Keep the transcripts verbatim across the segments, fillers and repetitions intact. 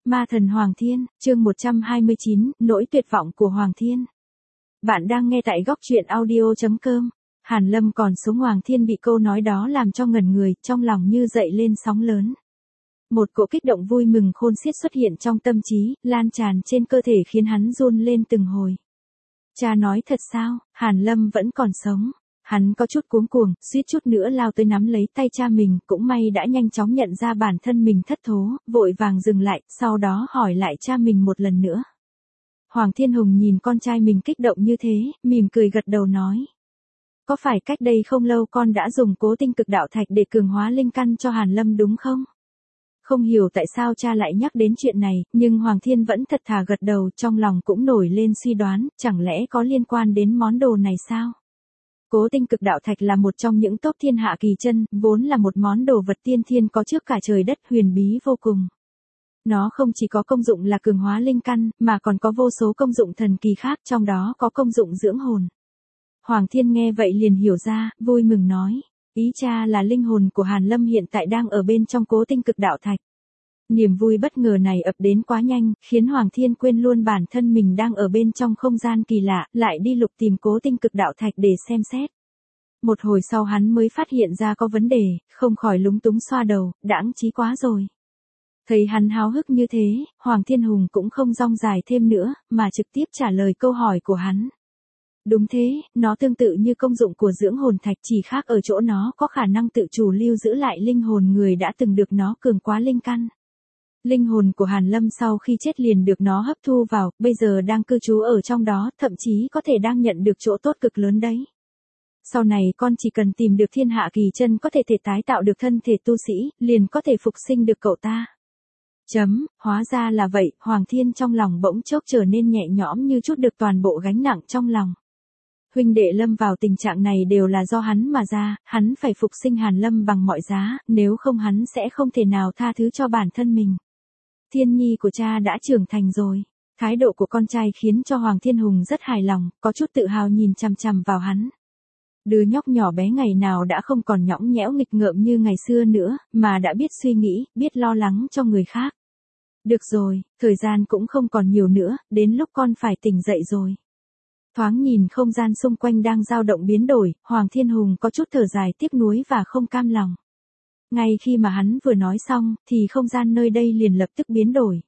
Ma thần Hoàng Thiên, chương một trăm hai mươi chín, nỗi tuyệt vọng của Hoàng Thiên. Bạn đang nghe tại góc truyện audio chấm com. Hàn Lâm còn sống, Hoàng Thiên bị câu nói đó làm cho ngẩn người, trong lòng như dậy lên sóng lớn. Một cỗ kích động vui mừng khôn xiết xuất hiện trong tâm trí, lan tràn trên cơ thể khiến hắn run lên từng hồi. Cha nói thật sao, Hàn Lâm vẫn còn sống. Hắn có chút cuống cuồng, suýt chút nữa lao tới nắm lấy tay cha mình, cũng may đã nhanh chóng nhận ra bản thân mình thất thố, vội vàng dừng lại, sau đó hỏi lại cha mình một lần nữa. Hoàng Thiên Hùng nhìn con trai mình kích động như thế, mỉm cười gật đầu nói. Có phải cách đây không lâu con đã dùng cố tinh cực đạo thạch để cường hóa linh căn cho Hàn Lâm đúng không? Không hiểu tại sao cha lại nhắc đến chuyện này, nhưng Hoàng Thiên vẫn thật thà gật đầu, trong lòng cũng nổi lên suy đoán, chẳng lẽ có liên quan đến món đồ này sao? Cố tinh cực đạo thạch là một trong những top thiên hạ kỳ chân, vốn là một món đồ vật tiên thiên có trước cả trời đất, huyền bí vô cùng. Nó không chỉ có công dụng là cường hóa linh căn, mà còn có vô số công dụng thần kỳ khác, trong đó có công dụng dưỡng hồn. Hoàng Thiên nghe vậy liền hiểu ra, vui mừng nói, ý cha là linh hồn của Hàn Lâm hiện tại đang ở bên trong cố tinh cực đạo thạch. Niềm vui bất ngờ này ập đến quá nhanh, khiến Hoàng Thiên quên luôn bản thân mình đang ở bên trong không gian kỳ lạ, lại đi lục tìm cố tinh cực đạo thạch để xem xét. Một hồi sau hắn mới phát hiện ra có vấn đề, không khỏi lúng túng xoa đầu, đãng trí quá rồi. Thấy hắn háo hức như thế, Hoàng Thiên Hùng cũng không rong dài thêm nữa, mà trực tiếp trả lời câu hỏi của hắn. Đúng thế, nó tương tự như công dụng của dưỡng hồn thạch, chỉ khác ở chỗ nó có khả năng tự chủ lưu giữ lại linh hồn người đã từng được nó cường hóa linh căn. Linh hồn của Hàn Lâm sau khi chết liền được nó hấp thu vào, bây giờ đang cư trú ở trong đó, thậm chí có thể đang nhận được chỗ tốt cực lớn đấy. Sau này con chỉ cần tìm được thiên hạ kỳ chân có thể thể tái tạo được thân thể tu sĩ, liền có thể phục sinh được cậu ta. Chấm, hóa ra là vậy, Hoàng Thiên trong lòng bỗng chốc trở nên nhẹ nhõm như chút được toàn bộ gánh nặng trong lòng. Huynh đệ lâm vào tình trạng này đều là do hắn mà ra, hắn phải phục sinh Hàn Lâm bằng mọi giá, nếu không hắn sẽ không thể nào tha thứ cho bản thân mình. Thiên nhi của cha đã trưởng thành rồi. Thái độ của con trai khiến cho Hoàng Thiên Hùng rất hài lòng, có chút tự hào nhìn chằm chằm vào hắn. Đứa nhóc nhỏ bé ngày nào đã không còn nhõng nhẽo nghịch ngợm như ngày xưa nữa, mà đã biết suy nghĩ, biết lo lắng cho người khác. Được rồi, thời gian cũng không còn nhiều nữa, đến lúc con phải tỉnh dậy rồi. Thoáng nhìn không gian xung quanh đang dao động biến đổi, Hoàng Thiên Hùng có chút thở dài tiếc nuối và không cam lòng. Ngay khi mà hắn vừa nói xong, thì không gian nơi đây liền lập tức biến đổi.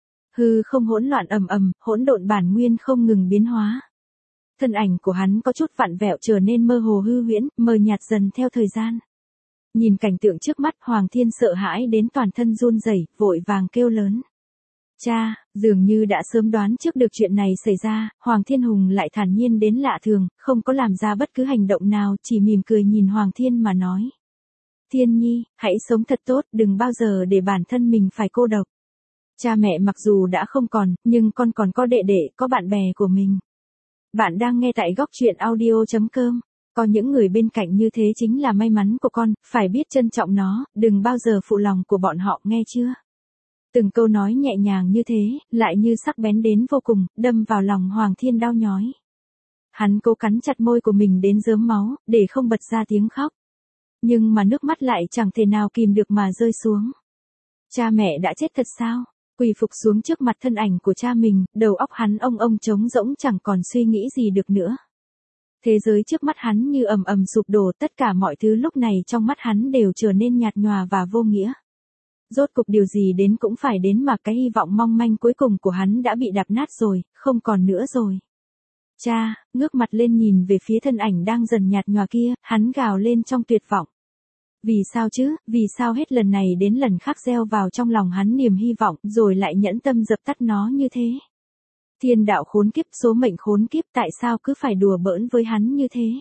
Hư không hỗn loạn ầm ầm, hỗn độn bản nguyên không ngừng biến hóa. Thân ảnh của hắn có chút vặn vẹo trở nên mơ hồ hư huyễn, mờ nhạt dần theo thời gian. Nhìn cảnh tượng trước mắt, Hoàng Thiên sợ hãi đến toàn thân run rẩy, vội vàng kêu lớn. Cha, dường như đã sớm đoán trước được chuyện này xảy ra, Hoàng Thiên Hùng lại thản nhiên đến lạ thường, không có làm ra bất cứ hành động nào, chỉ mỉm cười nhìn Hoàng Thiên mà nói. Thiên nhi, hãy sống thật tốt, đừng bao giờ để bản thân mình phải cô độc. Cha mẹ mặc dù đã không còn, nhưng con còn có đệ đệ, có bạn bè của mình. Bạn đang nghe tại góc truyện audio chấm com. Có những người bên cạnh như thế chính là may mắn của con, phải biết trân trọng nó, đừng bao giờ phụ lòng của bọn họ, nghe chưa? Từng câu nói nhẹ nhàng như thế, lại như sắc bén đến vô cùng, đâm vào lòng Hoàng Thiên đau nhói. Hắn cố cắn chặt môi của mình đến rớm máu, để không bật ra tiếng khóc. Nhưng mà nước mắt lại chẳng thể nào kìm được mà rơi xuống. Cha mẹ đã chết thật sao? Quỳ phục xuống trước mặt thân ảnh của cha mình, đầu óc hắn ông ông trống rỗng chẳng còn suy nghĩ gì được nữa. Thế giới trước mắt hắn như ầm ầm sụp đổ, tất cả mọi thứ lúc này trong mắt hắn đều trở nên nhạt nhòa và vô nghĩa. Rốt cục điều gì đến cũng phải đến mà cái hy vọng mong manh cuối cùng của hắn đã bị đạp nát rồi, không còn nữa rồi. Cha, ngước mặt lên nhìn về phía thân ảnh đang dần nhạt nhòa kia, hắn gào lên trong tuyệt vọng. Vì sao chứ, vì sao hết lần này đến lần khác gieo vào trong lòng hắn niềm hy vọng, rồi lại nhẫn tâm dập tắt nó như thế? Thiên đạo khốn kiếp, số mệnh khốn kiếp, tại sao cứ phải đùa bỡn với hắn như thế?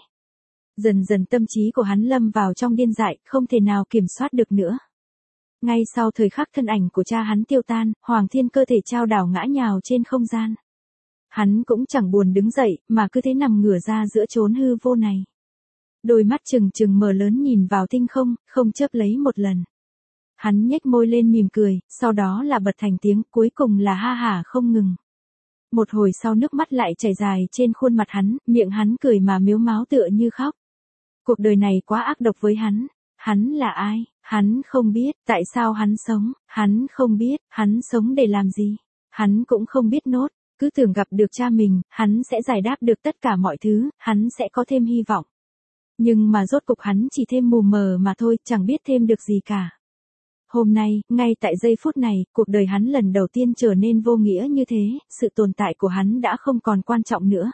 Dần dần tâm trí của hắn lâm vào trong điên dại, không thể nào kiểm soát được nữa. Ngay sau thời khắc thân ảnh của cha hắn tiêu tan, Hoàng Thiên cơ thể chao đảo ngã nhào trên không gian. Hắn cũng chẳng buồn đứng dậy, mà cứ thế nằm ngửa ra giữa chốn hư vô này. Đôi mắt trừng trừng mở lớn nhìn vào tinh không, không chớp lấy một lần. Hắn nhếch môi lên mỉm cười, sau đó là bật thành tiếng, cuối cùng là ha hả không ngừng. Một hồi sau nước mắt lại chảy dài trên khuôn mặt hắn, miệng hắn cười mà mếu máo tựa như khóc. Cuộc đời này quá ác độc với hắn. Hắn là ai? Hắn không biết, tại sao hắn sống, hắn không biết, hắn sống để làm gì. Hắn cũng không biết nốt, cứ tưởng gặp được cha mình, hắn sẽ giải đáp được tất cả mọi thứ, hắn sẽ có thêm hy vọng. Nhưng mà rốt cục hắn chỉ thêm mù mờ mà thôi, chẳng biết thêm được gì cả. Hôm nay, ngay tại giây phút này, cuộc đời hắn lần đầu tiên trở nên vô nghĩa như thế, sự tồn tại của hắn đã không còn quan trọng nữa.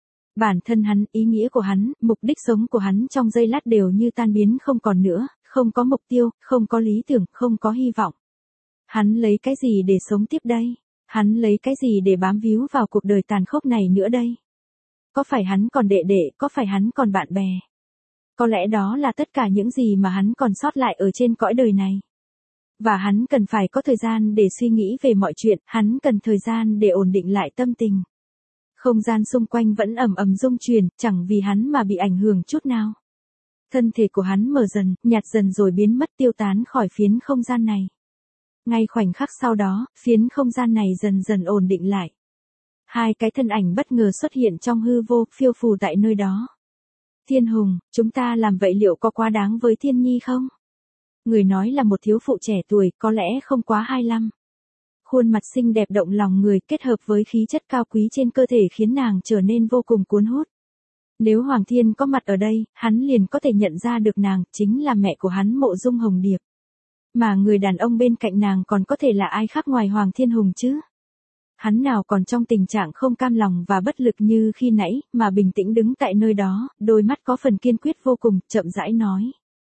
Bản thân hắn, ý nghĩa của hắn, mục đích sống của hắn trong giây lát đều như tan biến không còn nữa, không có mục tiêu, không có lý tưởng, không có hy vọng. Hắn lấy cái gì để sống tiếp đây? Hắn lấy cái gì để bám víu vào cuộc đời tàn khốc này nữa đây? Có phải hắn còn đệ đệ, có phải hắn còn bạn bè? Có lẽ đó là tất cả những gì mà hắn còn sót lại ở trên cõi đời này. Và hắn cần phải có thời gian để suy nghĩ về mọi chuyện, hắn cần thời gian để ổn định lại tâm tình. Không gian xung quanh vẫn ầm ầm rung chuyển, chẳng vì hắn mà bị ảnh hưởng chút nào. Thân thể của hắn mờ dần, nhạt dần rồi biến mất tiêu tán khỏi phiến không gian này. Ngay khoảnh khắc sau đó, phiến không gian này dần dần ổn định lại. Hai cái thân ảnh bất ngờ xuất hiện trong hư vô, phiêu phù tại nơi đó. Thiên Hùng, chúng ta làm vậy liệu có quá đáng với Thiên Nhi không? Người nói là một thiếu phụ trẻ tuổi, có lẽ không quá hai mươi lăm. Khuôn mặt xinh đẹp động lòng người kết hợp với khí chất cao quý trên cơ thể khiến nàng trở nên vô cùng cuốn hút. Nếu Hoàng Thiên có mặt ở đây, hắn liền có thể nhận ra được nàng, chính là mẹ của hắn Mộ Dung Hồng Điệp. Mà người đàn ông bên cạnh nàng còn có thể là ai khác ngoài Hoàng Thiên Hùng chứ? Hắn nào còn trong tình trạng không cam lòng và bất lực như khi nãy, mà bình tĩnh đứng tại nơi đó, đôi mắt có phần kiên quyết vô cùng, chậm rãi nói.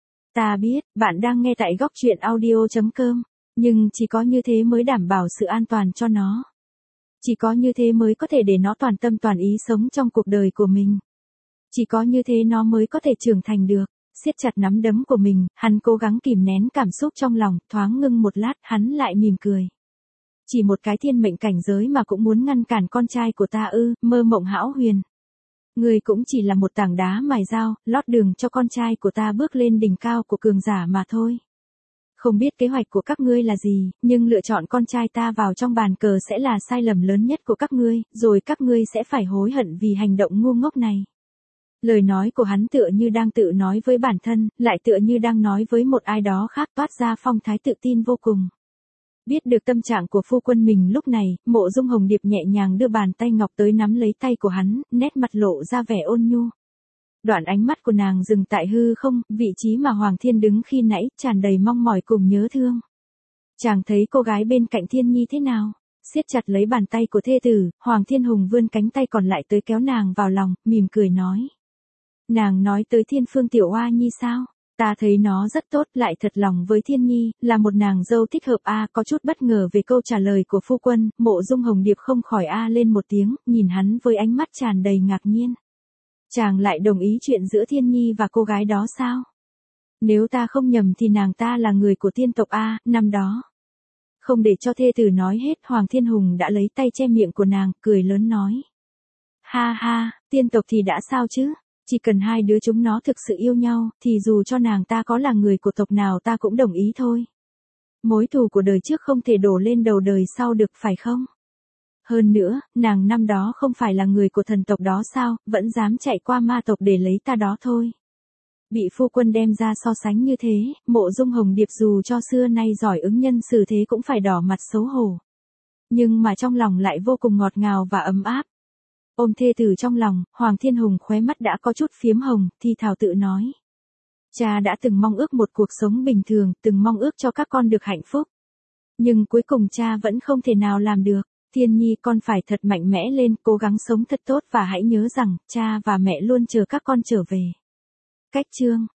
Ta biết, bạn đang nghe tại góc truyện audio chấm com, nhưng chỉ có như thế mới đảm bảo sự an toàn cho nó. Chỉ có như thế mới có thể để nó toàn tâm toàn ý sống trong cuộc đời của mình. Chỉ có như thế nó mới có thể trưởng thành được. Siết chặt nắm đấm của mình, hắn cố gắng kìm nén cảm xúc trong lòng, thoáng ngưng một lát, hắn lại mỉm cười. Chỉ một cái thiên mệnh cảnh giới mà cũng muốn ngăn cản con trai của ta ư, Mơ Mộng Hão Huyền. Ngươi cũng chỉ là một tảng đá mài dao, lót đường cho con trai của ta bước lên đỉnh cao của cường giả mà thôi. Không biết kế hoạch của các ngươi là gì, nhưng lựa chọn con trai ta vào trong bàn cờ sẽ là sai lầm lớn nhất của các ngươi, rồi các ngươi sẽ phải hối hận vì hành động ngu ngốc này. Lời nói của hắn tựa như đang tự nói với bản thân, lại tựa như đang nói với một ai đó khác, toát ra phong thái tự tin vô cùng. Biết được tâm trạng của phu quân mình lúc này, Mộ Dung Hồng Điệp nhẹ nhàng đưa bàn tay ngọc tới nắm lấy tay của hắn, nét mặt lộ ra vẻ ôn nhu. Đoạn ánh mắt của nàng dừng tại hư không, vị trí mà Hoàng Thiên đứng khi nãy, tràn đầy mong mỏi cùng nhớ thương. Chàng thấy cô gái bên cạnh Thiên Nhi thế nào? Siết chặt lấy bàn tay của thê tử, Hoàng Thiên Hùng vươn cánh tay còn lại tới kéo nàng vào lòng, mỉm cười nói. Nàng nói tới Thiên Phương Tiểu Oa Nhi sao? Ta thấy nó rất tốt, lại thật lòng với Thiên Nhi, là một nàng dâu thích hợp a. À, có chút bất ngờ về câu trả lời của phu quân, Mộ Dung Hồng Điệp không khỏi a à lên một tiếng, nhìn hắn với ánh mắt tràn đầy ngạc nhiên. Chàng lại đồng ý chuyện giữa Thiên Nhi và cô gái đó sao? Nếu ta không nhầm thì nàng ta là người của tiên tộc a, à, năm đó. Không để cho thê tử nói hết, Hoàng Thiên Hùng đã lấy tay che miệng của nàng, cười lớn nói. Ha ha, tiên tộc thì đã sao chứ? Chỉ cần hai đứa chúng nó thực sự yêu nhau, thì dù cho nàng ta có là người của tộc nào ta cũng đồng ý thôi. Mối thù của đời trước không thể đổ lên đầu đời sau được phải không? Hơn nữa, nàng năm đó không phải là người của thần tộc đó sao, vẫn dám chạy qua ma tộc để lấy ta đó thôi. Bị phu quân đem ra so sánh như thế, Mộ Dung Hồng Điệp dù cho xưa nay giỏi ứng nhân xử thế cũng phải đỏ mặt xấu hổ. Nhưng mà trong lòng lại vô cùng ngọt ngào và ấm áp. Ôm thê tử trong lòng, Hoàng Thiên Hùng khóe mắt đã có chút phiếm hồng, thì thào tự nói. Cha đã từng mong ước một cuộc sống bình thường, từng mong ước cho các con được hạnh phúc. Nhưng cuối cùng cha vẫn không thể nào làm được. Thiên Nhi, con phải thật mạnh mẽ lên, cố gắng sống thật tốt và hãy nhớ rằng, cha và mẹ luôn chờ các con trở về. Cách chương